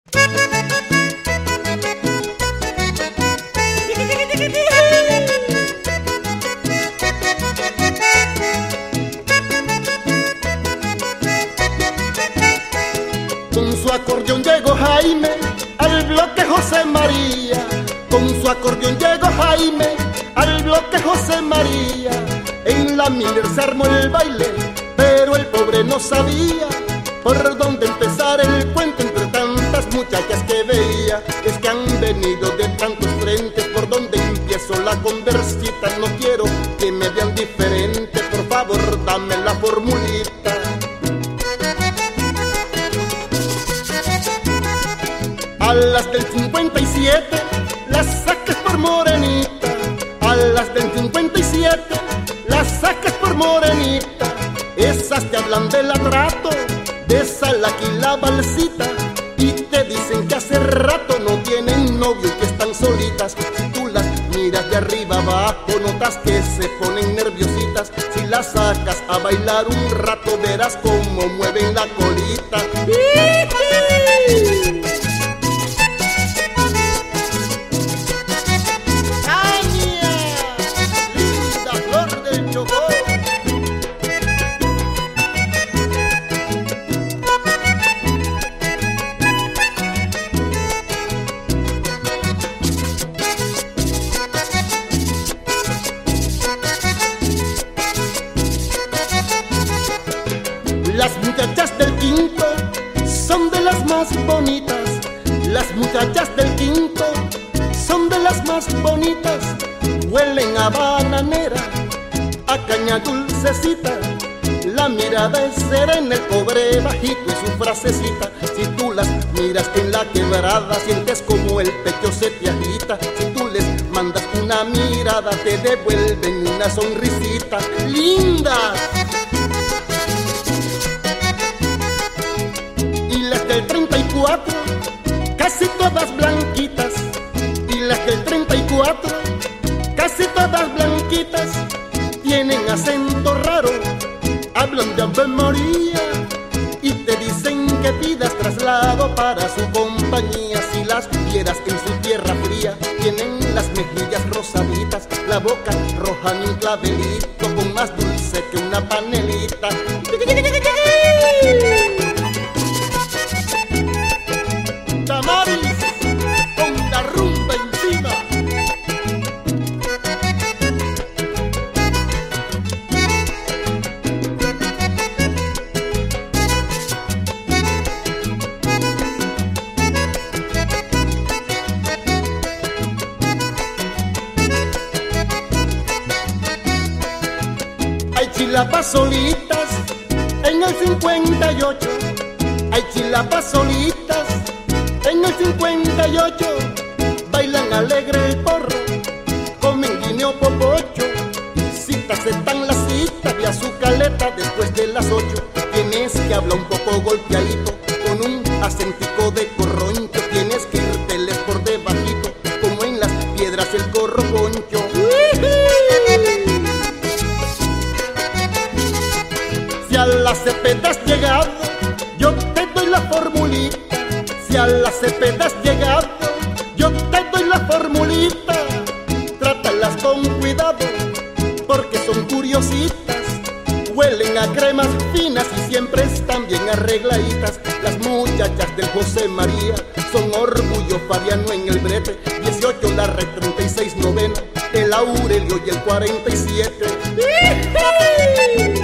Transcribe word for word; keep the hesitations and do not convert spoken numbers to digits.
Con su acordeón llegó Jaime al bloque José María. Con su acordeón llegó Jaime al bloque José María. En la Miller se armó el baile, pero el pobre no sabía por dónde empezar el cuento entre tantas muchachas que veía. Es que han venido de tantos frentes, por donde empiezo la conversita. No quiero que me vean diferente, por favor dame la formulita. A las del cincuenta y siete las sacas por morenita. A las del cincuenta y siete las sacas por morenita. Esas te hablan del atrato, de Salaki la balsita, y te dicen que hace rato no tienen novio y que están solitas. Si tú las miras de arriba abajo notas que se ponen nerviositas. Si las sacas a bailar un rato verás cómo mueven la colita. Las muchachas del quinto son de las más bonitas. Las muchachas del quinto son de las más bonitas. Huelen a bananera, a caña dulcecita. La mirada es serena, el pobre bajito y su frasecita. Si tú las miras en la quebrada sientes como el pecho se te agita. Si tú les mandas una mirada te devuelven una sonrisita. ¡Lindas! Del treinta y cuatro, casi todas blanquitas. Y las del treinta y cuatro, casi todas blanquitas. Tienen acento raro, hablan de Ave María y te dicen que pidas traslado para su compañía. Si las vieras en su tierra fría, tienen las mejillas rosaditas, la boca roja ni un clavelito, con más dulce que una panelita. Tamaris, con la rumba encima. Hay chilapas solitas en el cincuenta y ocho. Hay chilapas solitas en el cincuenta y ocho. Bailan alegre el porro, comen guineo popocho. Citas están las citas y a su caleta después de las ocho. Tienes que hablar un poco golpeadito, con un acentico de corroncho. Tienes que irteles por debajito, como en las piedras el corroponcho. Si a la Cepeda has llegado, yo te doy la formulita. Si a la Cepeda has llegado, yo te doy la formulita. Trátalas con cuidado, porque son curiositas. Huelen a cremas finas y siempre están bien arregladitas. Las muchachas del José María son orgullo fabiano en el brete. dieciocho la red, treinta y seis novena, el Aurelio y el cuarenta y siete.